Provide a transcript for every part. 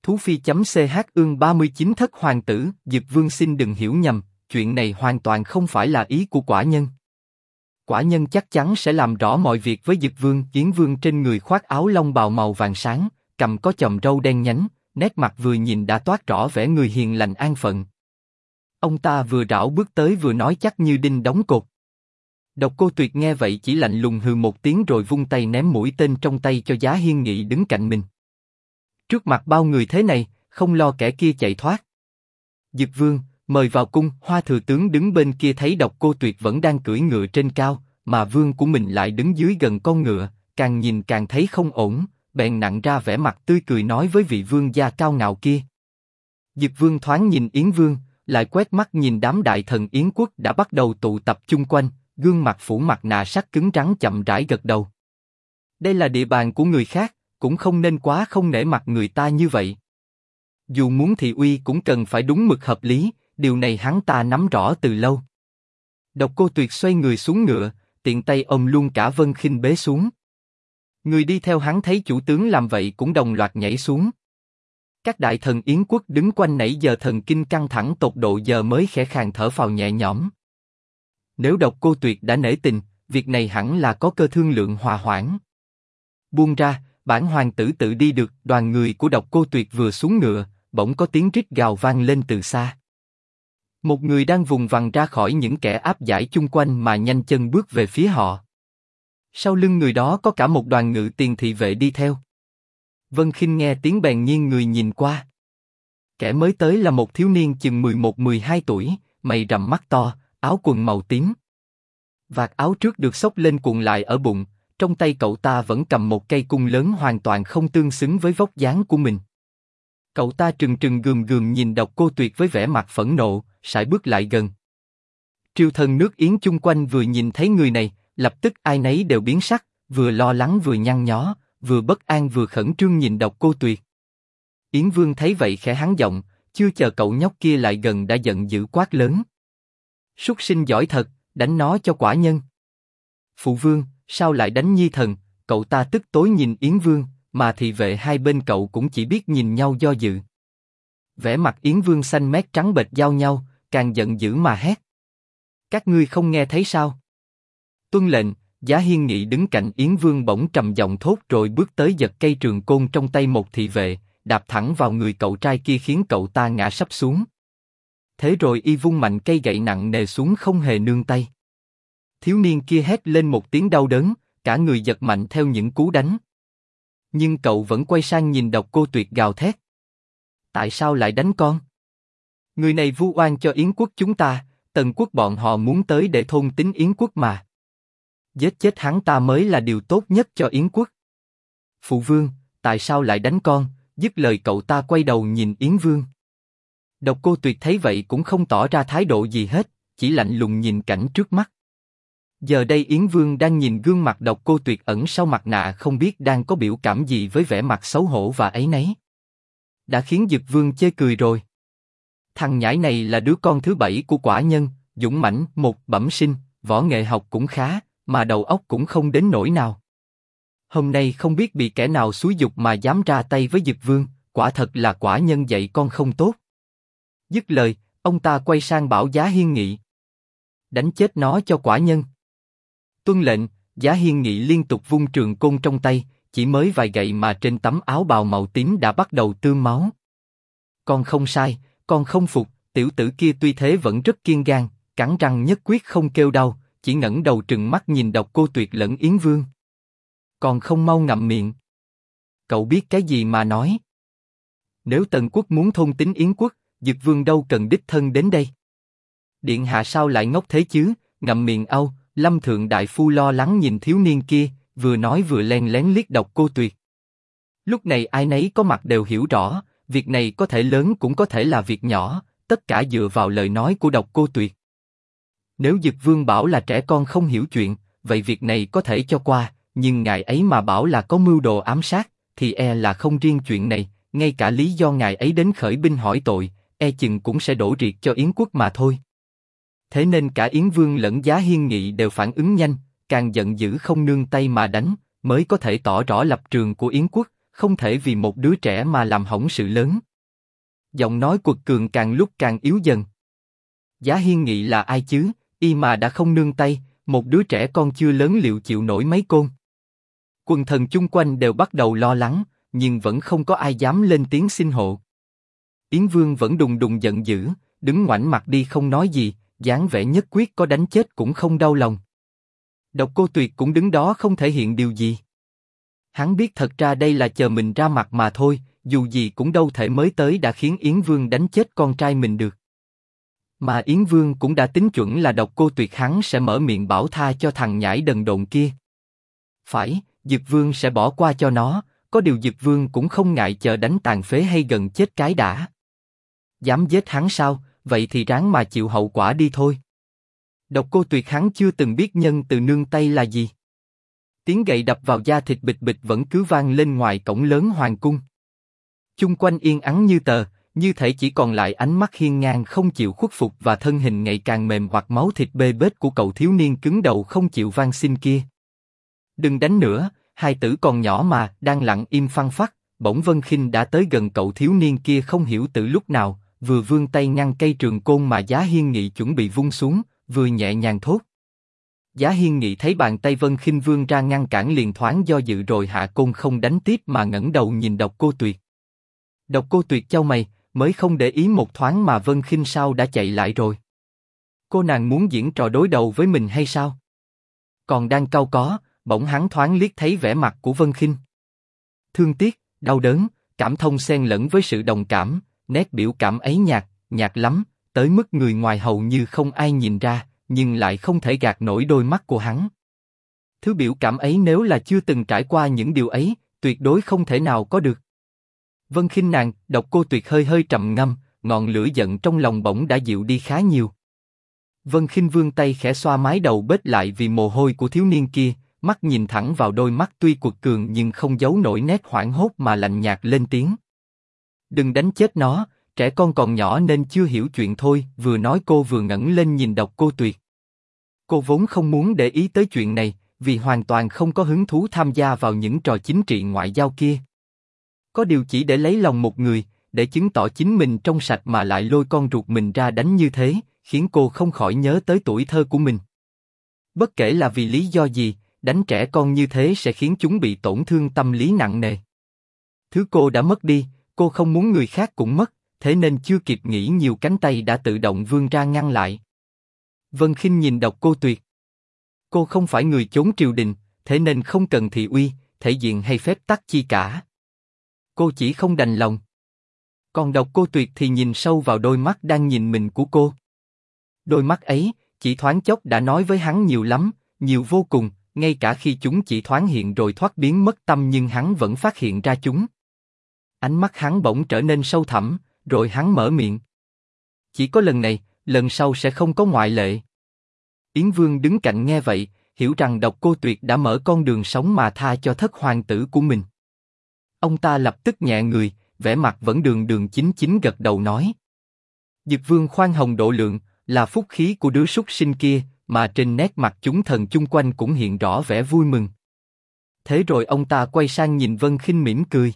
Thú Phi.ch ương 39 thất hoàng tử, Dực Vương xin đừng hiểu nhầm, chuyện này hoàn toàn không phải là ý của quả nhân. Quả nhân chắc chắn sẽ làm rõ mọi việc với Dực Vương. Yến Vương trên người khoác áo long bào màu vàng sáng, cầm có chòm râu đen nhánh, nét mặt vừa nhìn đã toát rõ vẻ người hiền lành an phận. Ông ta vừa rảo bước tới vừa nói chắc như đinh đóng cột. Độc Cô Tuyệt nghe vậy chỉ lạnh lùng hừ một tiếng rồi vung tay ném mũi tên trong tay cho Giá Hiên Nghị đứng cạnh mình. Trước mặt bao người thế này, không lo kẻ kia chạy thoát. Dực Vương, mời vào cung. Hoa thừa tướng đứng bên kia thấy Độc Cô Tuyệt vẫn đang cưỡi ngựa trên cao, mà vương của mình lại đứng dưới gần con ngựa, càng nhìn càng thấy không ổn, bèn nặn ra vẻ mặt tươi cười nói với vị vương gia cao ngạo kia. Dực Vương thoáng nhìn Yến Vương, lại quét mắt nhìn đám đại thần Yến quốc đã bắt đầu tụ tập chung quanh, gương mặt phủ mặt nạ sắt cứng rắn chậm rãi gật đầu. Đây là địa bàn của người khác, cũng không nên quá không nể mặt người ta như vậy. Dù muốn thị uy cũng cần phải đúng mực hợp lý, điều này hắn ta nắm rõ từ lâu. Độc Cô Tuyệt xoay người xuống ngựa, tiện tay ôm luôn cả Vân Khinh bế xuống. Người đi theo hắn thấy chủ tướng làm vậy cũng đồng loạt nhảy xuống. Các đại thần Yến quốc đứng quanh nãy giờ thần kinh căng thẳng tột độ giờ mới khẽ khàng thở phào nhẹ nhõm. Nếu Độc Cô Tuyệt đã nể tình, việc này hẳn là có cơ thương lượng hòa hoãn. Buông ra, bản hoàng tử tự đi được. Đoàn người của Độc Cô Tuyệt vừa xuống ngựa, bỗng có tiếng rít gào vang lên từ xa. Một người đang vùng vằng ra khỏi những kẻ áp giải chung quanh mà nhanh chân bước về phía họ. Sau lưng người đó có cả một đoàn ngự tiền thị vệ đi theo. Vân Khinh nghe tiếng bèn nghiêng người nhìn qua. Kẻ mới tới là một thiếu niên chừng 11-12 tuổi, mày rậm mắt to, áo quần màu tím. Vạt áo trước được xốc lên cuộn lại ở bụng, trong tay cậu ta vẫn cầm một cây cung lớn hoàn toàn không tương xứng với vóc dáng của mình. Cậu ta trừng trừng gườm gườm nhìn Độc Cô Tuyệt với vẻ mặt phẫn nộ, sải bước lại gần. Triều thần nước Yến chung quanh vừa nhìn thấy người này, lập tức ai nấy đều biến sắc, vừa lo lắng vừa nhăn nhó, vừa bất an vừa khẩn trương nhìn Độc Cô Tuyệt. Yến Vương thấy vậy khẽ hắn giọng, chưa chờ cậu nhóc kia lại gần đã giận dữ quát lớn. Súc sinh giỏi thật, đánh nó cho quả nhân. Phụ vương, sao lại đánh nhi thần? Cậu ta tức tối nhìn Yến Vương, mà thị vệ hai bên cậu cũng chỉ biết nhìn nhau do dự. Vẻ mặt Yến Vương xanh mét trắng bệch giao nhau, càng giận dữ mà hét. Các ngươi không nghe thấy sao? Tuân lệnh. Giá Hiên Nghị đứng cạnh Yến Vương bỗng trầm giọng thốt rồi bước tới giật cây trường côn trong tay một thị vệ, đạp thẳng vào người cậu trai kia khiến cậu ta ngã sấp xuống. Thế rồi y vung mạnh cây gậy nặng nề xuống không hề nương tay. Thiếu niên kia hét lên một tiếng đau đớn, cả người giật mạnh theo những cú đánh. Nhưng cậu vẫn quay sang nhìn Độc Cô Tuyệt gào thét. Tại sao lại đánh con? Người này vu oan cho Yến quốc chúng ta, Tần quốc bọn họ muốn tới để thôn tính Yến quốc mà. Giết chết hắn ta mới là điều tốt nhất cho Yến quốc. Phụ vương, tại sao lại đánh con? Dứt lời cậu ta quay đầu nhìn Yến Vương. Độc Cô Tuyệt thấy vậy cũng không tỏ ra thái độ gì hết, chỉ lạnh lùng nhìn cảnh trước mắt. Giờ đây Yến Vương đang nhìn gương mặt Độc Cô Tuyệt ẩn sau mặt nạ không biết đang có biểu cảm gì với vẻ mặt xấu hổ và áy náy. Đã khiến Dực Vương chê cười rồi. Thằng nhãi này là đứa con thứ 7 của quả nhân, dũng mãnh, một bẩm sinh, võ nghệ học cũng khá, mà đầu óc cũng không đến nỗi nào. Hôm nay không biết bị kẻ nào xúi giục mà dám ra tay với Dực Vương, quả thật là quả nhân dạy con không tốt. Dứt lời, ông ta quay sang bảo Giá Hiên Nghị. Đánh chết nó cho quả nhân. Tuân lệnh. Giá Hiên Nghị liên tục vung trường côn trong tay, chỉ mới vài gậy mà trên tấm áo bào màu tím đã bắt đầu tươm máu. Con không sai, con không phục. Tiểu tử kia tuy thế vẫn rất kiên gan, cắn răng nhất quyết không kêu đau, chỉ ngẩng đầu trừng mắt nhìn Độc Cô Tuyệt lẫn Yến Vương. Còn không mau ngậm miệng. Cậu biết cái gì mà nói? Nếu Tần quốc muốn thôn tính Yến quốc, Dực Vương đâu cần đích thân đến đây. Điện hạ sao lại ngốc thế chứ? Ngậm miệng âu. Lâm Thượng Đại Phu lo lắng nhìn thiếu niên kia, vừa nói vừa len lén liếc Độc Cô Tuyệt. Lúc này ai nấy có mặt đều hiểu rõ, việc này có thể lớn cũng có thể là việc nhỏ, tất cả dựa vào lời nói của Độc Cô Tuyệt. Nếu Dực Vương bảo là trẻ con không hiểu chuyện, vậy việc này có thể cho qua, nhưng ngài ấy mà bảo là có mưu đồ ám sát, thì e là không riêng chuyện này, ngay cả lý do ngài ấy đến khởi binh hỏi tội, e chừng cũng sẽ đổ riệt cho Yến quốc mà thôi. Thế nên cả Yến Vương lẫn Giá Hiên Nghị đều phản ứng nhanh, càng giận dữ không nương tay mà đánh, mới có thể tỏ rõ lập trường của Yến quốc, không thể vì một đứa trẻ mà làm hỏng sự lớn. Giọng nói quật cường càng lúc càng yếu dần. Giá Hiên Nghị là ai chứ, y mà đã không nương tay, một đứa trẻ con chưa lớn liệu chịu nổi mấy côn. Quần thần chung quanh đều bắt đầu lo lắng, nhưng vẫn không có ai dám lên tiếng xin hộ. Yến Vương vẫn đùng đùng giận dữ, đứng ngoảnh mặt đi không nói gì, dáng vẻ nhất quyết có đánh chết cũng không đau lòng. Độc Cô Tuyệt cũng đứng đó không thể hiện điều gì. Hắn biết thật ra đây là chờ mình ra mặt mà thôi, dù gì cũng đâu thể mới tới đã khiến Yến Vương đánh chết con trai mình được. Mà Yến Vương cũng đã tính chuẩn là Độc Cô Tuyệt hắn sẽ mở miệng bảo tha cho thằng nhãi đần độn kia. Phải, Dực Vương sẽ bỏ qua cho nó, có điều Dực Vương cũng không ngại chờ đánh tàn phế hay gần chết cái đã. Dám giết hắn sao, vậy thì ráng mà chịu hậu quả đi thôi. Độc Cô Tuyệt hắn chưa từng biết nhân từ nương tay là gì. Tiếng gậy đập vào da thịt bịch bịch vẫn cứ vang lên ngoài cổng lớn hoàng cung. Chung quanh yên ắng như tờ, như thể chỉ còn lại ánh mắt hiên ngang không chịu khuất phục và thân hình ngày càng mềm hoặc máu thịt bê bết của cậu thiếu niên cứng đầu không chịu van xin kia. Đừng đánh nữa, hai tử còn nhỏ mà. Đang lặng im phăng phắc, bỗng Vân Khinh đã tới gần cậu thiếu niên kia không hiểu từ lúc nào, vừa vươn tay ngăn cây trường côn mà Giá Hiên Nghị chuẩn bị vung xuống, vừa nhẹ nhàng thốt. Giá Hiên Nghị thấy bàn tay Vân Khinh vươn ra ngăn cản liền thoáng do dự rồi hạ côn không đánh tiếp mà ngẩng đầu nhìn Độc Cô Tuyệt. Độc Cô Tuyệt chau mày, mới không để ý một thoáng mà Vân Khinh sao đã chạy lại rồi. Cô nàng muốn diễn trò đối đầu với mình hay sao? Còn đang cau có, bỗng hắn thoáng liếc thấy vẻ mặt của Vân Khinh. Thương tiếc, đau đớn, cảm thông xen lẫn với sự đồng cảm, nét biểu cảm ấy nhạt lắm, tới mức người ngoài hầu như không ai nhìn ra, nhưng lại không thể gạt nổi đôi mắt của hắn. Thứ biểu cảm ấy nếu là chưa từng trải qua những điều ấy, tuyệt đối không thể nào có được. Vân Khinh nàng, Độc Cô Tuyệt hơi hơi trầm ngâm, ngọn lửa giận trong lòng bỗng đã dịu đi khá nhiều. Vân Khinh vươn tay khẽ xoa mái đầu bết lại vì mồ hôi của thiếu niên kia, mắt nhìn thẳng vào đôi mắt tuy quật cường nhưng không giấu nổi nét hoảng hốt mà lạnh nhạt lên tiếng. Đừng đánh chết nó, trẻ con còn nhỏ nên chưa hiểu chuyện thôi. Vừa nói cô vừa ngẩng lên nhìn Độc Cô Tuyệt. Cô vốn không muốn để ý tới chuyện này, vì hoàn toàn không có hứng thú tham gia vào những trò chính trị ngoại giao kia. Có điều chỉ để lấy lòng một người, để chứng tỏ chính mình trong sạch mà lại lôi con ruột mình ra đánh như thế, khiến cô không khỏi nhớ tới tuổi thơ của mình. Bất kể là vì lý do gì, đánh trẻ con như thế sẽ khiến chúng bị tổn thương tâm lý nặng nề. Thứ cô đã mất đi, cô không muốn người khác cũng mất, thế nên chưa kịp nghĩ nhiều cánh tay đã tự động vươn ra ngăn lại. Vân Khinh nhìn Độc Cô Tuyệt. Cô không phải người chốn triều đình, thế nên không cần thị uy, thể diện hay phép tắc chi cả. Cô chỉ không đành lòng. Còn Độc Cô Tuyệt thì nhìn sâu vào đôi mắt đang nhìn mình của cô. Đôi mắt ấy, chỉ thoáng chốc đã nói với hắn nhiều lắm, nhiều vô cùng, ngay cả khi chúng chỉ thoáng hiện rồi thoát biến mất tâm nhưng hắn vẫn phát hiện ra chúng. Ánh mắt hắn bỗng trở nên sâu thẳm, rồi hắn mở miệng. Chỉ có lần này, lần sau sẽ không có ngoại lệ. Yến Vương đứng cạnh nghe vậy, hiểu rằng Độc Cô Tuyệt đã mở con đường sống mà tha cho thất hoàng tử của mình. Ông ta lập tức nhẹ người, vẻ mặt vẫn đường đường chính chính gật đầu nói. Dực Vương khoan hồng độ lượng, là phúc khí của đứa súc sinh kia, mà trên nét mặt chúng thần chung quanh cũng hiện rõ vẻ vui mừng. Thế rồi ông ta quay sang nhìn Vân Khinh mỉm cười.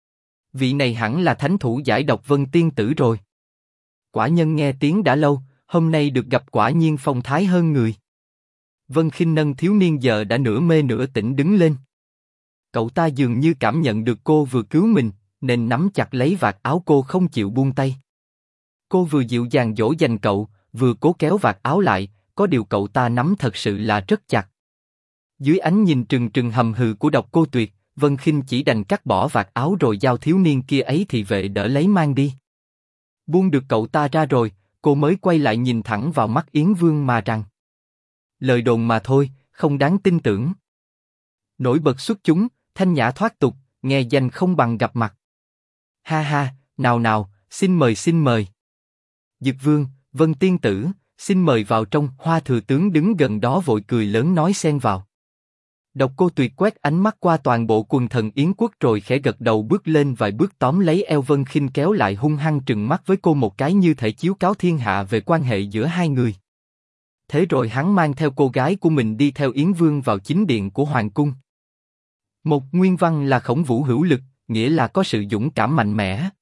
Vị này hẳn là thánh thủ giải độc Vân tiên tử rồi. Quả nhân nghe tiếng đã lâu, hôm nay được gặp quả nhiên phong thái hơn người. Vân Khinh nâng thiếu niên giờ đã nửa mê nửa tỉnh đứng lên. Cậu ta dường như cảm nhận được cô vừa cứu mình, nên nắm chặt lấy vạt áo cô không chịu buông tay. Cô vừa dịu dàng dỗ dành cậu, vừa cố kéo vạt áo lại, có điều cậu ta nắm thật sự là rất chặt. Dưới ánh nhìn trừng trừng hầm hừ của Độc Cô Tuyệt, Vân Khinh chỉ đành cắt bỏ vạt áo rồi giao thiếu niên kia ấy thì vệ đỡ lấy mang đi. Buông được cậu ta ra rồi, cô mới quay lại nhìn thẳng vào mắt Yến Vương mà rằng. Lời đồn mà thôi, không đáng tin tưởng. Nổi bật xuất chúng, thanh nhã thoát tục, nghe danh không bằng gặp mặt. Ha ha, nào nào, xin mời xin mời. Dực Vương, Vân tiên tử, xin mời vào trong. Hoa thừa tướng đứng gần đó vội cười lớn nói xen vào. Độc Cô Tuyệt quét ánh mắt qua toàn bộ quần thần Yến quốc rồi khẽ gật đầu bước lên vài bước tóm lấy eo Vân Khinh kéo lại hung hăng trừng mắt với cô một cái như thể chiếu cáo thiên hạ về quan hệ giữa hai người. Thế rồi hắn mang theo cô gái của mình đi theo Yến Vương vào chính điện của hoàng cung. Một nguyên văn là Khổng Vũ hữu lực, nghĩa là có sự dũng cảm mạnh mẽ.